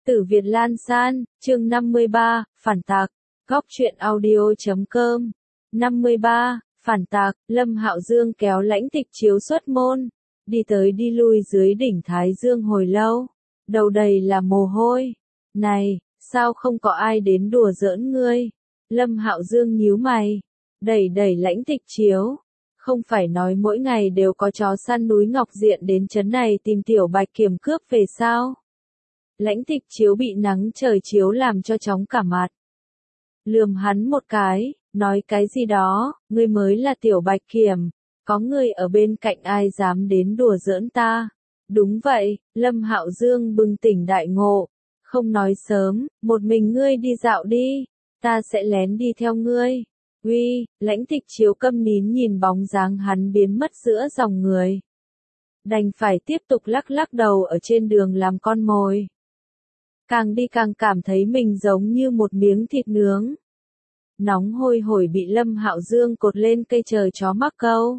Tử Việt Lan San, chương 53, Phản Tạc, Góc truyện audio.com. 53, Phản Tạc, Lâm Hạo Dương kéo Lãnh Tịch Chiếu xuất môn, đi tới đi lui dưới đỉnh Thái Dương hồi lâu, đầu đầy là mồ hôi. Này, sao không có ai đến đùa giỡn ngươi? Lâm Hạo Dương nhíu mày, đẩy Lãnh Tịch Chiếu. Không phải nói mỗi ngày đều có chó săn núi Ngọc Diện đến trấn này tìm Tiểu Bạch Kiểm cướp về sao? Lãnh Tịch Chiếu bị nắng trời chiếu làm cho chóng cả mặt. Lườm hắn một cái, nói cái gì đó, ngươi mới là Tiểu Bạch Kiểm, có ngươi ở bên cạnh ai dám đến đùa giỡn ta. Đúng vậy, Lâm Hạo Dương bừng tỉnh đại ngộ, không nói sớm, một mình ngươi đi dạo đi, ta sẽ lén đi theo ngươi. Uy, Lãnh Tịch Chiếu câm nín nhìn bóng dáng hắn biến mất giữa dòng người. Đành phải tiếp tục lắc đầu ở trên đường làm con mồi. Càng đi càng cảm thấy mình giống như một miếng thịt nướng. Nóng hôi hổi bị Lâm Hạo Dương cột lên cây chờ chó mắc câu.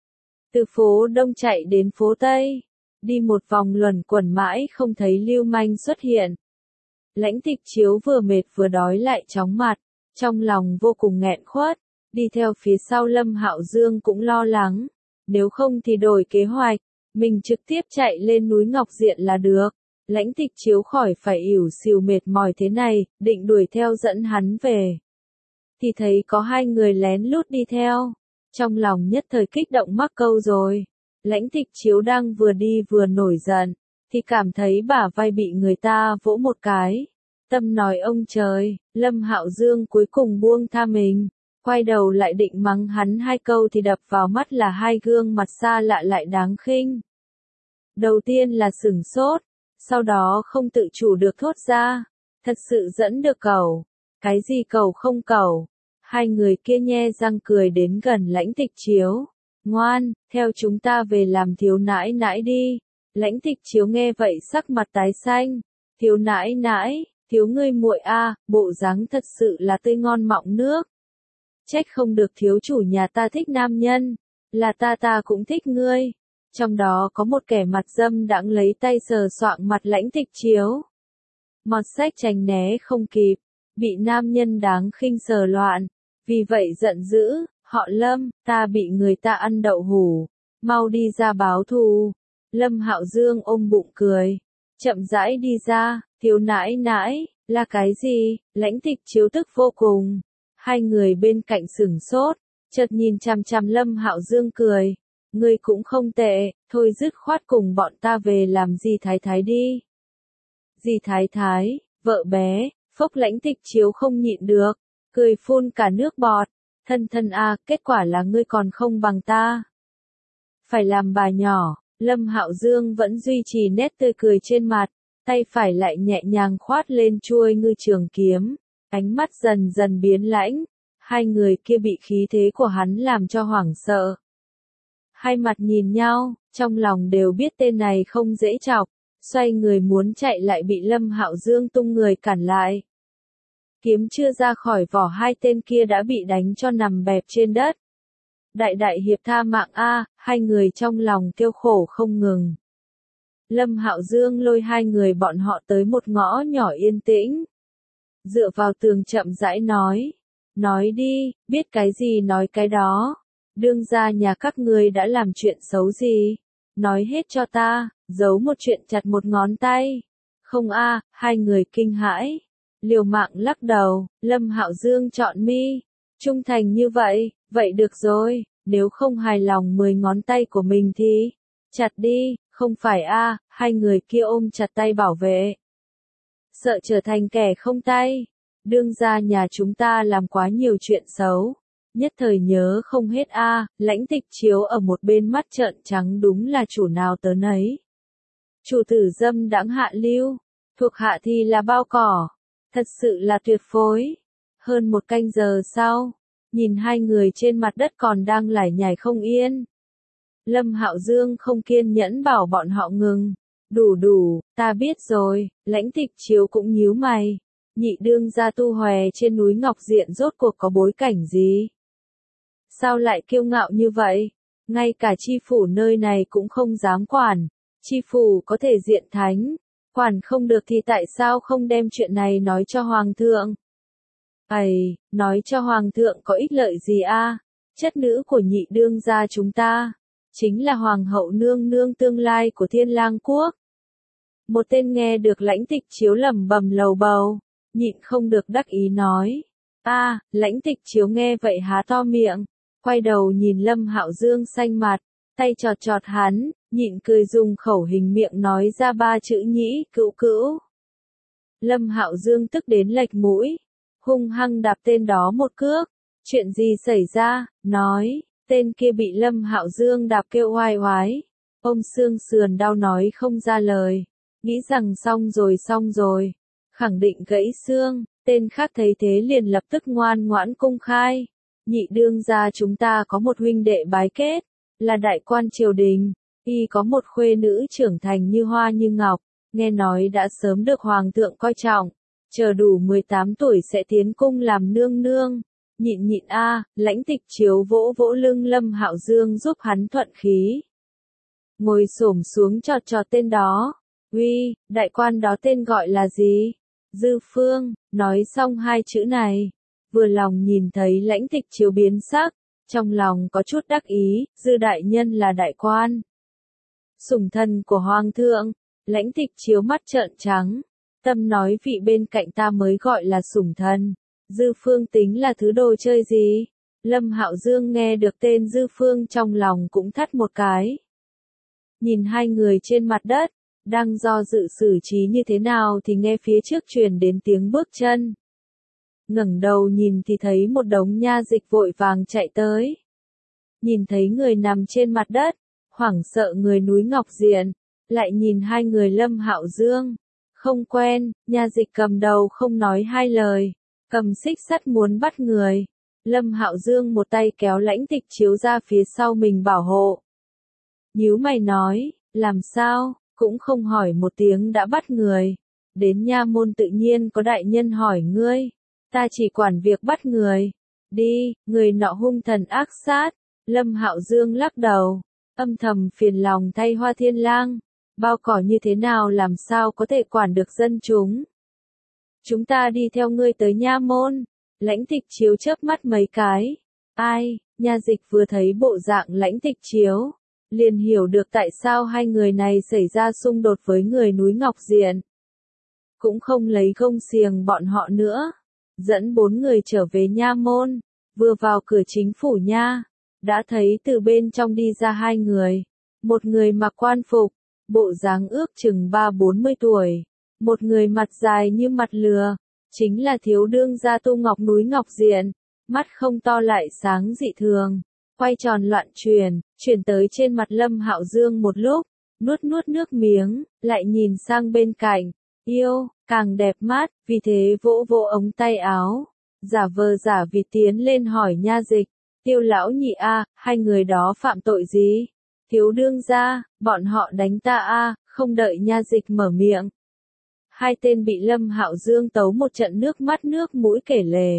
Từ phố Đông chạy đến phố Tây, đi một vòng luẩn quẩn mãi không thấy lưu manh xuất hiện. Lãnh Tịch Chiếu vừa mệt vừa đói lại chóng mặt, trong lòng vô cùng nghẹn khuất, đi theo phía sau Lâm Hạo Dương cũng lo lắng, nếu không thì đổi kế hoạch, mình trực tiếp chạy lên núi Ngọc Diện là được. Lãnh Tịch Chiếu khỏi phải ỉu xìu mệt mỏi thế này, định đuổi theo dẫn hắn về. Thì thấy có hai người lén lút đi theo, trong lòng nhất thời kích động mắc câu rồi. Lãnh Tịch Chiếu đang vừa đi vừa nổi giận, thì cảm thấy bả vai bị người ta vỗ một cái. Tâm nói ông trời, Lâm Hạo Dương cuối cùng buông tha mình, quay đầu lại định mắng hắn hai câu thì đập vào mắt là hai gương mặt xa lạ lại đáng khinh. Đầu tiên là sửng sốt, sau đó không tự chủ được thốt ra, thật sự dẫn được cẩu. Cái gì cẩu không cẩu? Hai người kia nhe răng cười đến gần Lãnh Tịch Chiếu. Ngoan, theo chúng ta về làm thiếu nãi nãi đi. Lãnh Tịch Chiếu nghe vậy sắc mặt tái xanh. Thiếu nãi nãi, thiếu ngươi muội a, bộ dáng thật sự là tươi ngon mọng nước. Trách không được thiếu chủ nhà ta thích nam nhân, là ta cũng thích ngươi. Trong đó có một kẻ mặt dâm đãng lấy tay sờ soạng mặt Lãnh Tịch Chiếu. Mọt sách tránh né không kịp, bị nam nhân đáng khinh sờ loạn, vì vậy giận dữ, họ Lâm, ta bị người ta ăn đậu hủ, mau đi ra báo thù. Lâm Hạo Dương ôm bụng cười, chậm rãi đi ra, thiếu nãi nãi, là cái gì? Lãnh Tịch Chiếu tức vô cùng. Hai người bên cạnh sửng sốt, chợt nhìn chằm chằm Lâm Hạo Dương cười. Ngươi cũng không tệ, thôi dứt khoát cùng bọn ta về làm dì thái thái đi. Dì thái thái, vợ bé, phốc Lãnh Tịch Chiếu không nhịn được, cười phun cả nước bọt. Thân a, kết quả là ngươi còn không bằng ta. Phải làm bà nhỏ, Lâm Hạo Dương vẫn duy trì nét tươi cười trên mặt, tay phải lại nhẹ nhàng khoát lên chuôi ngư trường kiếm, ánh mắt dần dần biến lãnh. Hai người kia bị khí thế của hắn làm cho hoảng sợ. Hai mặt nhìn nhau, trong lòng đều biết tên này không dễ chọc, xoay người muốn chạy lại bị Lâm Hạo Dương tung người cản lại. Kiếm chưa ra khỏi vỏ hai tên kia đã bị đánh cho nằm bẹp trên đất. Đại hiệp tha mạng a, hai người trong lòng kêu khổ không ngừng. Lâm Hạo Dương lôi hai người bọn họ tới một ngõ nhỏ yên tĩnh. Dựa vào tường chậm rãi nói đi, biết cái gì nói cái đó. Đương gia nhà các ngươi đã làm chuyện xấu gì? Nói hết cho ta, giấu một chuyện chặt một ngón tay. Không a, hai người kinh hãi. Liều mạng lắc đầu, Lâm Hạo Dương chọn mi. Trung thành như vậy, vậy được rồi, nếu không hài lòng 10 ngón tay của mình thì chặt đi, không phải a, hai người kia ôm chặt tay bảo vệ. Sợ trở thành kẻ không tay. Đương gia nhà chúng ta làm quá nhiều chuyện xấu. Nhất thời nhớ không hết a, Lãnh Tịch Chiếu ở một bên mắt trợn trắng đúng là chủ nào tớ nấy. Chủ tử dâm đãng hạ lưu, thuộc hạ thì là bao cỏ, thật sự là tuyệt phối. Hơn một canh giờ sau, nhìn hai người trên mặt đất còn đang lải nhải không yên. Lâm Hạo Dương không kiên nhẫn bảo bọn họ ngừng, đủ, ta biết rồi. Lãnh Tịch Chiếu cũng nhíu mày, nhị đương gia tu hòe trên núi Ngọc Diện rốt cuộc có bối cảnh gì? Sao lại kiêu ngạo như vậy? Ngay cả chi phủ nơi này cũng không dám quản. Chi phủ có thể diện thánh, Quản không được thì tại sao không đem chuyện này nói cho Hoàng thượng? Nói cho Hoàng thượng có ích lợi gì a? Chất nữ của nhị đương gia chúng ta, chính là Hoàng hậu nương nương tương lai của Thiên Lang quốc. Một tên nghe được Lãnh Tịch Chiếu lẩm bẩm lầu bầu, nhịn không được đắc ý nói. Lãnh Tịch Chiếu nghe vậy há to miệng, quay đầu nhìn Lâm Hạo Dương xanh mặt, tay chọt chọt hắn, nhịn cười dùng khẩu hình miệng nói ra 3 chữ nhĩ cữu cữu. Lâm Hạo Dương tức đến lệch mũi, hung hăng đạp tên đó một cước. Chuyện gì xảy ra? Nói, tên kia bị Lâm Hạo Dương đạp kêu oai oái. Ông xương sườn đau nói không ra lời, nghĩ rằng xong rồi, khẳng định gãy xương. Tên khác thấy thế liền lập tức ngoan ngoãn công khai. Nhị đương gia chúng ta có một huynh đệ bái kết, là đại quan triều đình, y có một khuê nữ trưởng thành như hoa như ngọc, nghe nói đã sớm được Hoàng thượng coi trọng, chờ đủ 18 tuổi sẽ tiến cung làm nương nương. Nhịn Lãnh Tịch Chiếu vỗ vỗ lưng Lâm Hạo Dương giúp hắn thuận khí. Ngồi xổm xuống chọt chọt tên đó. Uy, đại quan đó tên gọi là gì? Dư Phương. Nói xong 2 chữ này, vừa lòng nhìn thấy Lãnh Tịch Chiếu biến sắc, trong lòng có chút đắc ý, Dư đại nhân là đại quan. Sủng thần của Hoàng thượng. Lãnh Tịch Chiếu mắt trợn trắng, tâm nói vị bên cạnh ta mới gọi là sủng thần. Dư Phương tính là thứ đồ chơi gì? Lâm Hạo Dương nghe được tên Dư Phương trong lòng cũng thắt một cái. Nhìn 2 người trên mặt đất, đang do dự xử trí như thế nào thì nghe phía trước truyền đến tiếng bước chân. Ngẩng đầu nhìn thì thấy một đống nha dịch vội vàng chạy tới. Nhìn thấy người nằm trên mặt đất, hoảng sợ người núi Ngọc Diện, lại nhìn 2 người Lâm Hạo Dương. Không quen, nha dịch cầm đầu không nói 2 lời. Cầm xích sắt muốn bắt người. Lâm Hạo Dương một tay kéo Lãnh Tịch Chiếu ra phía sau mình bảo hộ. Nhíu mày nói, làm sao, cũng không hỏi một tiếng đã bắt người. Đến nha môn tự nhiên có đại nhân hỏi ngươi. Ta chỉ quản việc bắt người. Đi, người nọ hung thần ác sát. Lâm Hạo Dương lắc đầu, âm thầm phiền lòng thay Hoa Thiên Lang. Bao cỏ như thế nào làm sao có thể quản được dân chúng. Chúng ta đi theo ngươi tới nha môn. Lãnh Tịch Chiếu chớp mắt mấy cái. Nha dịch vừa thấy bộ dạng Lãnh Tịch Chiếu, liền hiểu được tại sao 2 người này xảy ra xung đột với người núi Ngọc Diện. Cũng không lấy gông xiềng bọn họ nữa. Dẫn 4 người trở về nha môn. Vừa vào cửa chính phủ nha, đã thấy từ bên trong đi ra 2 người. Một người mặc quan phục, bộ dáng ước chừng 30-40 tuổi. Một người mặt dài như mặt lừa, chính là thiếu đương gia Tu Ngọc núi Ngọc Diện, mắt không to lại sáng dị thường, quay tròn loạn chuyển tới trên mặt Lâm Hạo Dương một lúc, nuốt nước miếng, lại nhìn sang bên cạnh, yêu, càng đẹp mắt, vì thế vỗ vỗ ống tay áo, giả vờ giả vịt tiến lên hỏi nha dịch, Tiêu lão nhị 2 người đó phạm tội gì? Thiếu đương gia, bọn họ đánh ta không đợi nha dịch mở miệng. 2 tên bị Lâm Hạo Dương tấu một trận nước mắt nước mũi kể lể.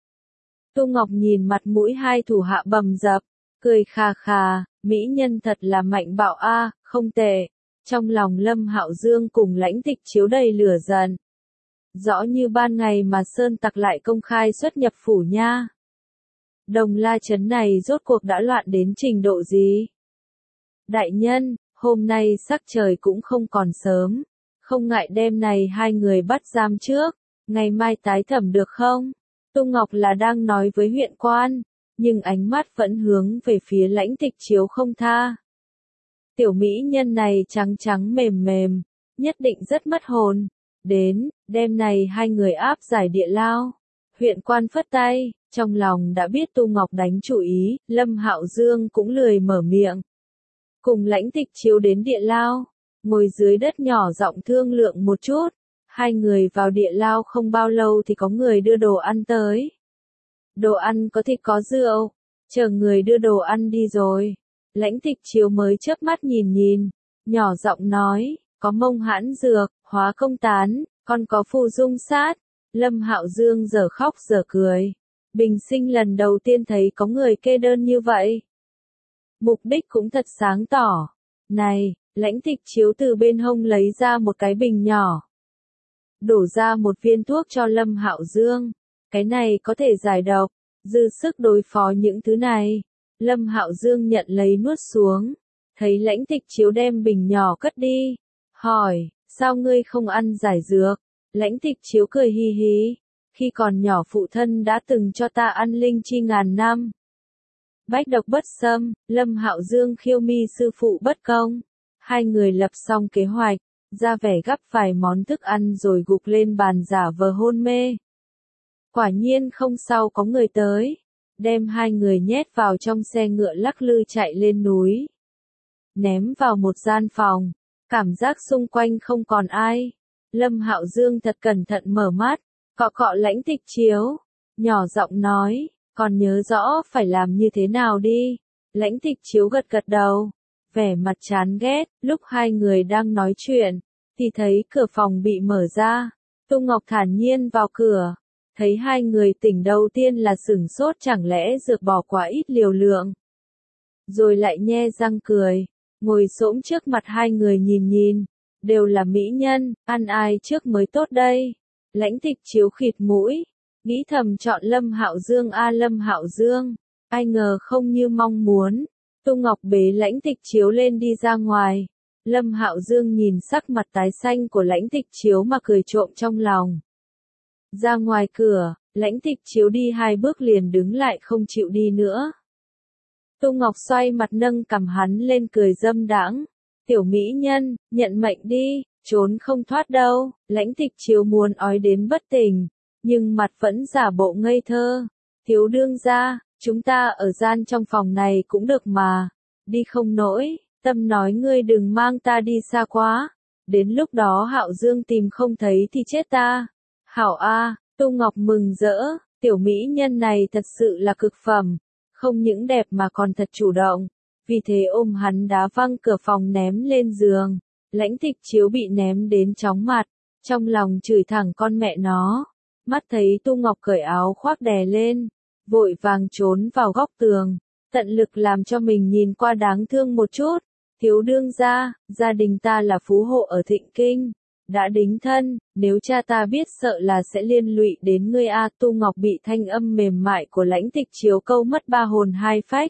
Tu Ngọc nhìn mặt mũi 2 thủ hạ bầm dập, cười khà khà, mỹ nhân thật là mạnh bạo không tệ. Trong lòng Lâm Hạo Dương cùng Lãnh Tịch Chiếu đầy lửa giận. Rõ như ban ngày mà sơn tặc lại công khai xuất nhập phủ nha. Đồng La trấn này rốt cuộc đã loạn đến trình độ gì? Đại nhân, hôm nay sắc trời cũng không còn sớm. Không ngại đêm này 2 người bắt giam trước, ngày mai tái thẩm được không? Tu Ngọc là đang nói với huyện quan, nhưng ánh mắt vẫn hướng về phía Lãnh Tịch Chiếu không tha. Tiểu mỹ nhân này trắng trắng mềm mềm, nhất định rất mất hồn. Đến, đêm này 2 người áp giải địa lao. Huyện quan phất tay, trong lòng đã biết Tu Ngọc đánh chủ ý, Lâm Hạo Dương cũng lười mở miệng. Cùng Lãnh Tịch Chiếu đến địa lao. Ngồi dưới đất nhỏ giọng thương lượng một chút. 2 người vào địa lao không bao lâu thì có người đưa đồ ăn tới. Đồ ăn có thịt có rượu. Chờ người đưa đồ ăn đi rồi. Lãnh Tịch Chiếu mới chớp mắt nhìn, nhỏ giọng nói, có mông hãn dược, hóa công tán, còn có phù dung sát. Lâm Hạo Dương giờ khóc giờ cười. Bình sinh lần đầu tiên thấy có người kê đơn như vậy. Mục đích cũng thật sáng tỏ. Này, Lãnh Tịch Chiếu từ bên hông lấy ra một cái bình nhỏ. Đổ ra một viên thuốc cho Lâm Hạo Dương. Cái này có thể giải độc, dư sức đối phó những thứ này. Lâm Hạo Dương nhận lấy nuốt xuống. Thấy Lãnh Tịch Chiếu đem bình nhỏ cất đi. Hỏi, sao ngươi không ăn giải dược? Lãnh Tịch Chiếu cười hi hi. Khi còn nhỏ phụ thân đã từng cho ta ăn linh chi ngàn năm. Bách độc bất xâm, Lâm Hạo Dương khiêu mi sư phụ bất công. Hai người lập xong kế hoạch, ra vẻ gắp vài món thức ăn rồi gục lên bàn giả vờ hôn mê. Quả nhiên không sau có người tới, đem hai người nhét vào trong xe ngựa lắc lư chạy lên núi. Ném vào một gian phòng, cảm giác xung quanh không còn ai. Lâm Hạo Dương thật cẩn thận mở mắt, cọ cọ Lãnh Tịch Chiếu, nhỏ giọng nói, còn nhớ rõ phải làm như thế nào đi. Lãnh Tịch Chiếu gật gật đầu, vẻ mặt chán ghét. Lúc hai người đang nói chuyện, thì thấy cửa phòng bị mở ra. Tu Ngọc thản nhiên vào cửa, thấy hai người tỉnh đầu tiên là sửng sốt, chẳng lẽ dược bỏ quá ít liều lượng. Rồi lại nhe răng cười, ngồi xổm trước mặt hai người nhìn nhìn, đều là mỹ nhân, ăn ai trước mới tốt đây. Lãnh Tịch Chiếu khịt mũi, nghĩ thầm chọn Lâm Hạo Dương Lâm Hạo Dương, ai ngờ không như mong muốn. Tu Ngọc bế Lãnh Tịch Chiếu lên đi ra ngoài. Lâm Hạo Dương nhìn sắc mặt tái xanh của Lãnh Tịch Chiếu mà cười trộm trong lòng. Ra ngoài cửa, Lãnh Tịch Chiếu đi hai bước liền đứng lại không chịu đi nữa. Tu Ngọc xoay mặt nâng cằm hắn lên cười dâm đãng. Tiểu mỹ nhân, nhận mệnh đi, trốn không thoát đâu. Lãnh Tịch Chiếu muốn ói đến bất tỉnh, nhưng mặt vẫn giả bộ ngây thơ. Thiếu đương gia, chúng ta ở gian trong phòng này cũng được mà. Đi không nổi, Tâm nói ngươi đừng mang ta đi xa quá. Đến lúc đó Hạo Dương tìm không thấy thì chết ta. Hảo a, Tu Ngọc mừng rỡ, tiểu mỹ nhân này thật sự là cực phẩm. Không những đẹp mà còn thật chủ động. Vì thế ôm hắn đá văng cửa phòng ném lên giường. Lãnh Tịch Chiếu bị ném đến chóng mặt, trong lòng chửi thẳng con mẹ nó. Mắt thấy Tu Ngọc cởi áo khoác đè lên, vội vàng trốn vào góc tường, tận lực làm cho mình nhìn qua đáng thương một chút. Thiếu đương gia, gia đình ta là phú hộ ở Thịnh Kinh, đã đính thân, nếu cha ta biết sợ là sẽ liên lụy đến ngươi a. Tu Ngọc bị thanh âm mềm mại của Lãnh Tịch Chiếu câu mất ba hồn hai phách.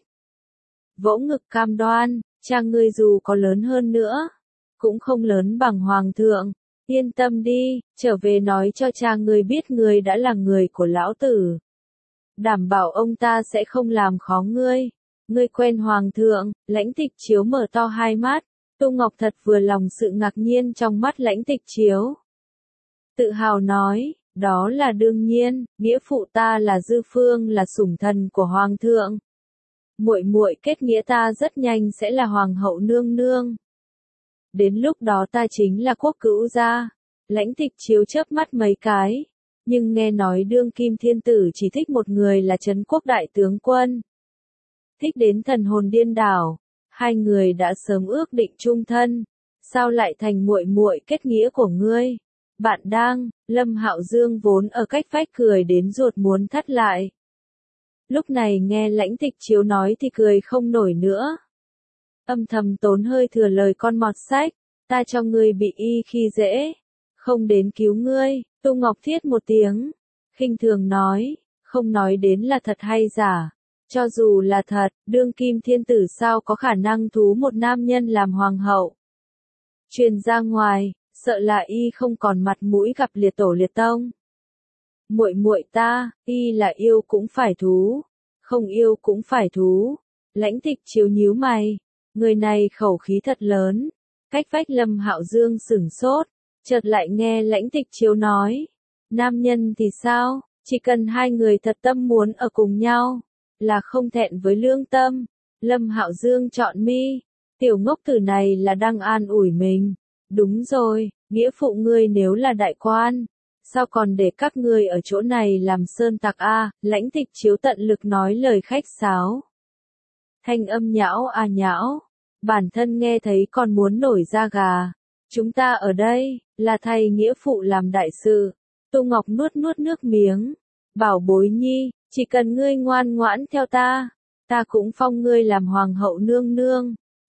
Vỗ ngực cam đoan, cha ngươi dù có lớn hơn nữa, cũng không lớn bằng hoàng thượng. Yên tâm đi, trở về nói cho cha ngươi biết ngươi đã là người của lão tử. Đảm bảo ông ta sẽ không làm khó ngươi. Ngươi quen hoàng thượng. Lãnh Tịch Chiếu mở to hai mắt. Tu Ngọc thật vừa lòng sự ngạc nhiên trong mắt Lãnh Tịch Chiếu. Tự hào nói, đó là đương nhiên, nghĩa phụ ta là Dư Phương, là sủng thần của hoàng thượng. Muội muội kết nghĩa ta rất nhanh sẽ là hoàng hậu nương nương. Đến lúc đó ta chính là quốc cữu gia. Lãnh Tịch Chiếu chớp mắt mấy cái, nhưng nghe nói đương kim thiên tử chỉ thích một người là Trấn Quốc đại tướng quân. Thích đến thần hồn điên đảo, hai người đã sớm ước định chung thân, sao lại thành muội muội kết nghĩa của ngươi? Bạn đang, Lâm Hạo Dương vốn ở cách vách cười đến ruột muốn thắt lại. Lúc này nghe Lãnh Tịch Chiếu nói thì cười không nổi nữa. Âm thầm tốn hơi thừa lời con mọt sách, ta cho ngươi bị y khi dễ, không đến cứu ngươi. Tu Ngọc thiết một tiếng, khinh thường nói, không nói đến là thật hay giả. Cho dù là thật, đương kim thiên tử sao có khả năng thú một nam nhân làm hoàng hậu. Truyền ra ngoài, sợ là y không còn mặt mũi gặp liệt tổ liệt tông. Muội muội ta, y là yêu cũng phải thú, không yêu cũng phải thú. Lãnh Tịch Chiếu nhíu mày, người này khẩu khí thật lớn. Cách vách Lâm Hạo Dương sửng sốt, chợt lại nghe Lãnh Tịch Chiếu nói, nam nhân thì sao, chỉ cần hai người thật tâm muốn ở cùng nhau, là không thẹn với lương tâm. Lâm Hạo Dương chọn mi, tiểu ngốc tử này là đang an ủi mình. Đúng rồi, nghĩa phụ ngươi nếu là đại quan, sao còn để các ngươi ở chỗ này làm sơn tặc a? Lãnh Tịch Chiếu tận lực nói lời khách sáo. Thanh âm nhão a nhão, bản thân nghe thấy còn muốn nổi da gà. Chúng ta ở đây, là thầy nghĩa phụ làm đại sự. Tu Ngọc nuốt nuốt nước miếng, bảo bối nhi, chỉ cần ngươi ngoan ngoãn theo ta, ta cũng phong ngươi làm hoàng hậu nương nương.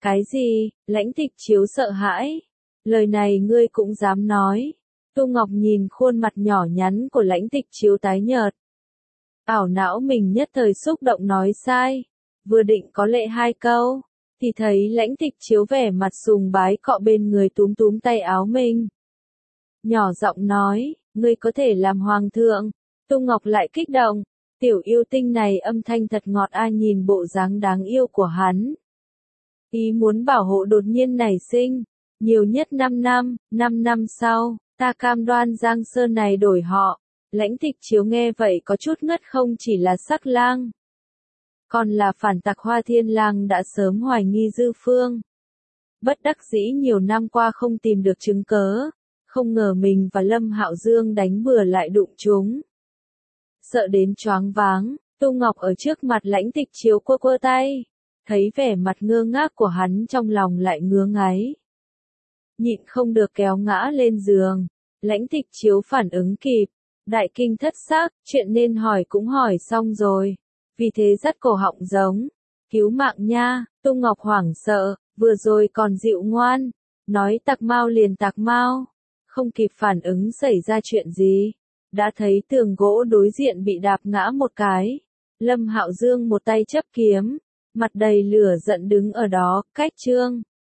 Cái gì? Lãnh Tịch Chiếu sợ hãi. Lời này ngươi cũng dám nói. Tu Ngọc nhìn khuôn mặt nhỏ nhắn của Lãnh Tịch Chiếu tái nhợt. Ảo não mình nhất thời xúc động nói sai. Vừa định có lệ hai câu, thì thấy Lãnh Tịch Chiếu vẻ mặt sùng bái cọ bên người túm túm tay áo mình. Nhỏ giọng nói, ngươi có thể làm hoàng thượng. Tu Ngọc lại kích động. Tiểu yêu tinh này âm thanh thật ngọt a, nhìn bộ dáng đáng yêu của hắn. Ý muốn bảo hộ đột nhiên nảy sinh. Nhiều nhất 5 năm, 5 năm sau, ta cam đoan Giang Sơn này đổi họ. Lãnh Tịch Chiếu nghe vậy có chút ngất, không chỉ là Sắc Lang, còn là phản tặc Hoa Thiên Lang đã sớm hoài nghi Dư Phương. Bất đắc dĩ nhiều năm qua không tìm được chứng cớ, không ngờ mình và Lâm Hạo Dương đánh bừa lại đụng chúng. Sợ đến choáng váng, Tu Ngọc ở trước mặt Lãnh Tịch Chiếu quơ quơ tay, thấy vẻ mặt ngơ ngác của hắn trong lòng lại ngứa ngáy. Nhịn không được kéo ngã lên giường, Lãnh Tịch Chiếu phản ứng kịp, đại kinh thất sắc, chuyện nên hỏi cũng hỏi xong rồi, vì thế dắt cổ họng giống, cứu mạng nha. Tu Ngọc hoảng sợ, vừa rồi còn dịu ngoan, nói tặc mau liền tặc mau, không kịp phản ứng xảy ra chuyện gì, đã thấy tường gỗ đối diện bị đạp ngã một cái, Lâm Hạo Dương một tay chấp kiếm, mặt đầy lửa giận đứng ở đó, cách Trương